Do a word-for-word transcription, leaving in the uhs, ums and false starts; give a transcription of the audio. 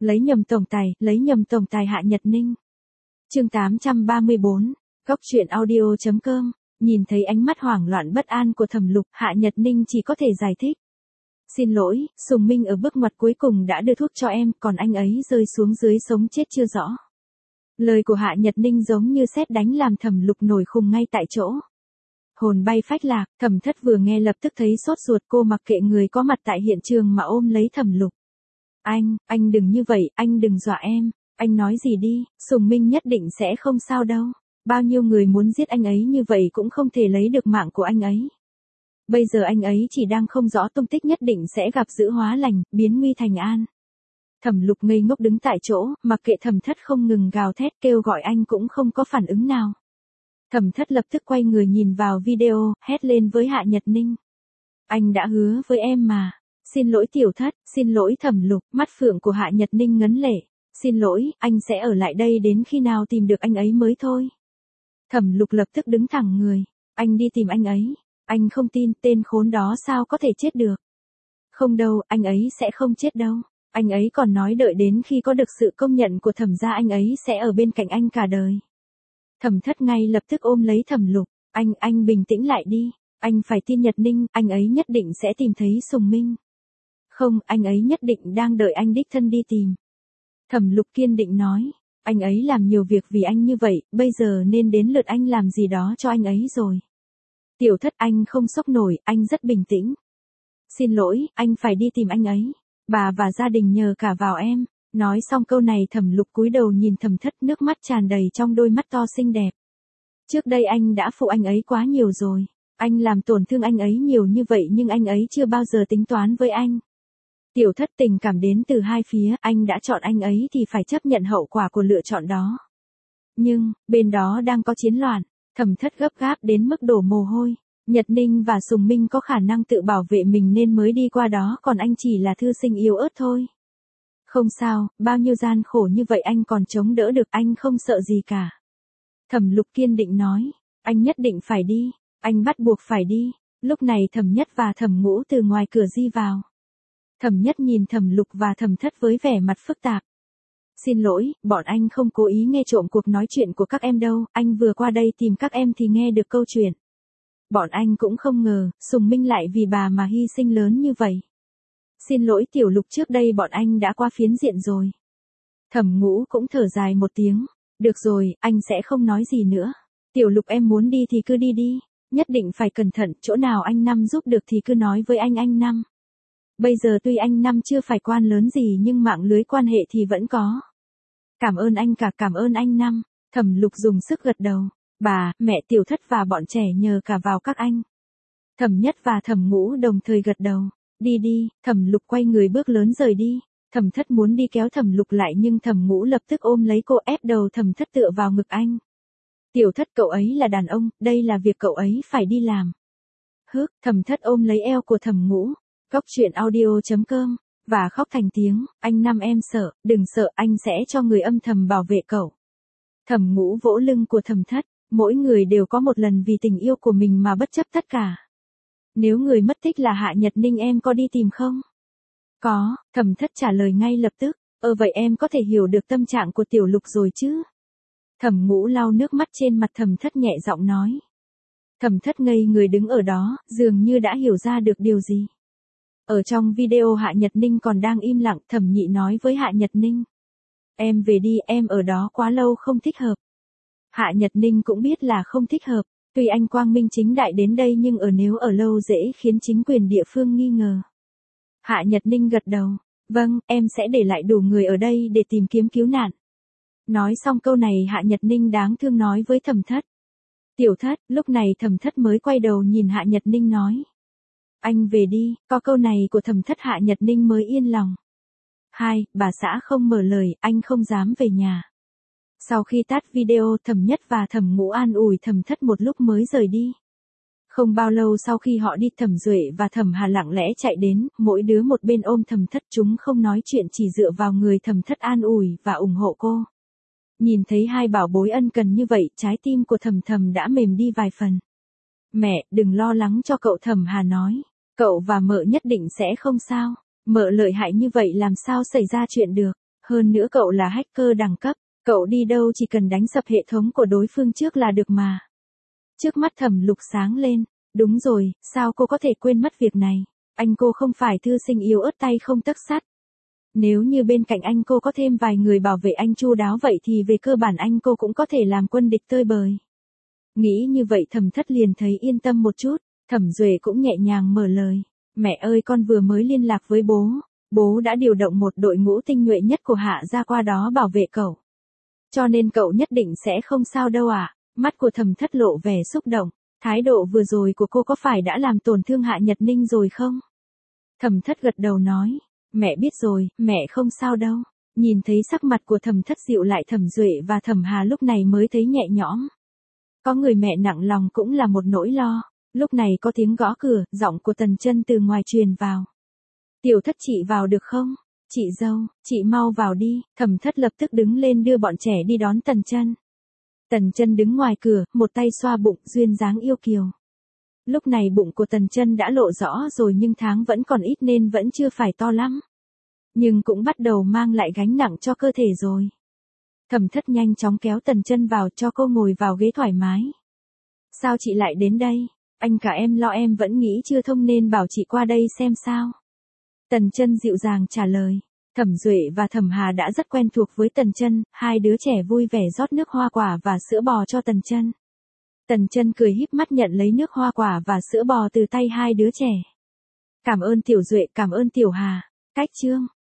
Lấy nhầm tổng tài, lấy nhầm tổng tài Hạ Nhật Ninh. Chương tám trăm ba mươi bốn, Góc truyện audio chấm com, nhìn thấy ánh mắt hoảng loạn bất an của Thẩm Lục, Hạ Nhật Ninh chỉ có thể giải thích. Xin lỗi, Sùng Minh ở bước ngoặt cuối cùng đã đưa thuốc cho em, còn anh ấy rơi xuống dưới sống chết chưa rõ. Lời của Hạ Nhật Ninh giống như sét đánh làm Thẩm Lục nổi khùng ngay tại chỗ. Hồn bay phách lạc, Thẩm Thất vừa nghe lập tức thấy sốt ruột, cô mặc kệ người có mặt tại hiện trường mà ôm lấy Thẩm Lục. Anh, anh đừng như vậy, anh đừng dọa em, anh nói gì đi, Sùng Minh nhất định sẽ không sao đâu. Bao nhiêu người muốn giết anh ấy như vậy cũng không thể lấy được mạng của anh ấy. Bây giờ anh ấy chỉ đang không rõ tung tích, nhất định sẽ gặp dữ hóa lành, biến nguy thành an. Thẩm Lục ngây ngốc đứng tại chỗ, mặc kệ Thẩm Thất không ngừng gào thét kêu gọi anh cũng không có phản ứng nào. Thẩm Thất lập tức quay người nhìn vào video, hét lên với Hạ Nhật Ninh. Anh đã hứa với em mà. Xin lỗi Tiểu Thất, xin lỗi Thẩm Lục, mắt phượng của Hạ Nhật Ninh ngấn lệ. Xin lỗi, anh sẽ ở lại đây đến khi nào tìm được anh ấy mới thôi. Thẩm Lục lập tức đứng thẳng người. Anh đi tìm anh ấy. Anh không tin, tên khốn đó sao có thể chết được. Không đâu, anh ấy sẽ không chết đâu. Anh ấy còn nói đợi đến khi có được sự công nhận của Thẩm gia anh ấy sẽ ở bên cạnh anh cả đời. Thẩm Thất ngay lập tức ôm lấy Thẩm Lục. Anh, anh bình tĩnh lại đi. Anh phải tin Nhật Ninh, anh ấy nhất định sẽ tìm thấy Sùng Minh. Không, anh ấy nhất định đang đợi anh đích thân đi tìm. Thẩm Lục kiên định nói. Anh ấy làm nhiều việc vì anh như vậy, bây giờ nên đến lượt anh làm gì đó cho anh ấy rồi. Tiểu Thất, anh không sốc nổi, anh rất bình tĩnh. Xin lỗi, anh phải đi tìm anh ấy. Bà và gia đình nhờ cả vào em. Nói xong câu này Thẩm Lục cúi đầu nhìn Thẩm Thất, nước mắt tràn đầy trong đôi mắt to xinh đẹp. Trước đây anh đã phụ anh ấy quá nhiều rồi. Anh làm tổn thương anh ấy nhiều như vậy nhưng anh ấy chưa bao giờ tính toán với anh. Tiểu Thất, tình cảm đến từ hai phía, anh đã chọn anh ấy thì phải chấp nhận hậu quả của lựa chọn đó. Nhưng, bên đó đang có chiến loạn. Thẩm Thất gấp gáp đến mức đổ mồ hôi. Nhật Ninh và Sùng Minh có khả năng tự bảo vệ mình nên mới đi qua đó, còn anh chỉ là thư sinh yếu ớt thôi. Không sao, bao nhiêu gian khổ như vậy anh còn chống đỡ được, anh không sợ gì cả. Thẩm Lục kiên định nói, anh nhất định phải đi, anh bắt buộc phải đi. Lúc này Thẩm Nhất và Thẩm Ngũ từ ngoài cửa di vào. Thẩm Nhất nhìn Thẩm Lục và Thẩm Thất với vẻ mặt phức tạp. Xin lỗi, bọn anh không cố ý nghe trộm cuộc nói chuyện của các em đâu, anh vừa qua đây tìm các em thì nghe được câu chuyện. Bọn anh cũng không ngờ, Sùng Minh lại vì bà mà hy sinh lớn như vậy. Xin lỗi Tiểu Lục, trước đây bọn anh đã qua phiến diện rồi. Thẩm Ngũ cũng thở dài một tiếng. Được rồi, anh sẽ không nói gì nữa. Tiểu Lục, em muốn đi thì cứ đi đi. Nhất định phải cẩn thận, chỗ nào anh Năm giúp được thì cứ nói với anh anh Năm. Bây giờ tuy anh Năm chưa phải quan lớn gì nhưng mạng lưới quan hệ thì vẫn có. Cảm ơn anh cả, cảm ơn anh Năm. Thẩm Lục dùng sức gật đầu. Bà, mẹ, Tiểu Thất và bọn trẻ nhờ cả vào các anh. Thẩm Nhất và Thẩm Ngũ đồng thời gật đầu. Đi đi, Thẩm Lục quay người bước lớn rời đi. Thẩm Thất muốn đi kéo Thẩm Lục lại nhưng Thẩm Ngũ lập tức ôm lấy cô, ép đầu Thẩm Thất tựa vào ngực anh. Tiểu Thất, cậu ấy là đàn ông, đây là việc cậu ấy phải đi làm. Hước, Thẩm Thất ôm lấy eo của Thẩm Ngũ. Góc truyện audio chấm com, và khóc thành tiếng, anh Năm em sợ, đừng sợ, anh sẽ cho người âm thầm bảo vệ cậu. Thẩm Ngũ vỗ lưng của Thẩm Thất, mỗi người đều có một lần vì tình yêu của mình mà bất chấp tất cả. Nếu người mất tích là Hạ Nhật Ninh em có đi tìm không? Có, Thẩm Thất trả lời ngay lập tức, ờ vậy em có thể hiểu được tâm trạng của Tiểu Lục rồi chứ? Thẩm Ngũ lau nước mắt trên mặt Thẩm Thất nhẹ giọng nói. Thẩm Thất ngây người đứng ở đó, dường như đã hiểu ra được điều gì. Ở trong video Hạ Nhật Ninh còn đang im lặng, Thẩm Nhị nói với Hạ Nhật Ninh. Em về đi, em ở đó quá lâu không thích hợp. Hạ Nhật Ninh cũng biết là không thích hợp, tuy anh quang minh chính đại đến đây nhưng ở nếu ở lâu dễ khiến chính quyền địa phương nghi ngờ. Hạ Nhật Ninh gật đầu, vâng, em sẽ để lại đủ người ở đây để tìm kiếm cứu nạn. Nói xong câu này Hạ Nhật Ninh đáng thương nói với Thẩm Thất. Tiểu Thất, lúc này Thẩm Thất mới quay đầu nhìn Hạ Nhật Ninh nói. Anh về đi, có câu này của Thẩm Thất Hạ Nhật Ninh mới yên lòng. Hai, bà xã không mở lời, anh không dám về nhà. Sau khi tắt video, Thẩm Nhất và Thẩm Ngũ an ủi Thẩm Thất một lúc mới rời đi. Không bao lâu sau khi họ đi, Thẩm Duệ và Thẩm Hà lặng lẽ chạy đến, mỗi đứa một bên ôm Thẩm Thất, chúng không nói chuyện chỉ dựa vào người Thẩm Thất an ủi và ủng hộ cô. Nhìn thấy hai bảo bối ân cần như vậy, trái tim của Thẩm Thẩm đã mềm đi vài phần. Mẹ, đừng lo lắng cho cậu, Thẩm Hà nói. Cậu và mợ nhất định sẽ không sao. Mợ lợi hại như vậy làm sao xảy ra chuyện được. Hơn nữa cậu là hacker đẳng cấp, cậu đi đâu chỉ cần đánh sập hệ thống của đối phương trước là được mà. Trước mắt Thẩm Lục sáng lên, đúng rồi, sao cô có thể quên mất việc này, anh cô không phải thư sinh yếu ớt tay không tấc sắt. Nếu như bên cạnh anh cô có thêm vài người bảo vệ anh chu đáo vậy thì về cơ bản anh cô cũng có thể làm quân địch tơi bời. Nghĩ như vậy Thẩm Thất liền thấy yên tâm một chút, Thẩm Duệ cũng nhẹ nhàng mở lời, mẹ ơi con vừa mới liên lạc với bố, bố đã điều động một đội ngũ tinh nhuệ nhất của Hạ gia qua đó bảo vệ cậu. Cho nên cậu nhất định sẽ không sao đâu ạ. Mắt của Thẩm Thất lộ vẻ xúc động, thái độ vừa rồi của cô có phải đã làm tổn thương Hạ Nhật Ninh rồi không? Thẩm Thất gật đầu nói, mẹ biết rồi, mẹ không sao đâu. Nhìn thấy sắc mặt của Thẩm Thất dịu lại Thẩm Duệ và Thẩm Hà lúc này mới thấy nhẹ nhõm. Có người mẹ nặng lòng cũng là một nỗi lo, lúc này có tiếng gõ cửa, giọng của Tần Chân từ ngoài truyền vào. Tiểu Thất chị vào được không? Chị dâu, chị mau vào đi. Thẩm Thất lập tức đứng lên đưa bọn trẻ đi đón Tần Chân. Tần Chân đứng ngoài cửa, một tay xoa bụng, duyên dáng yêu kiều. Lúc này bụng của Tần Chân đã lộ rõ rồi nhưng tháng vẫn còn ít nên vẫn chưa phải to lắm. Nhưng cũng bắt đầu mang lại gánh nặng cho cơ thể rồi. Thẩm Thất nhanh chóng kéo Tần Chân vào cho cô ngồi vào ghế thoải mái. Sao chị lại đến đây? Anh cả em lo em vẫn nghĩ chưa thông nên bảo chị qua đây xem sao. Tần Chân dịu dàng trả lời. Thẩm Duệ và Thẩm Hà đã rất quen thuộc với Tần Chân, hai đứa trẻ vui vẻ rót nước hoa quả và sữa bò cho Tần Chân. Tần Chân cười híp mắt nhận lấy nước hoa quả và sữa bò từ tay hai đứa trẻ. Cảm ơn Tiểu Duệ, cảm ơn Tiểu Hà. Cách chương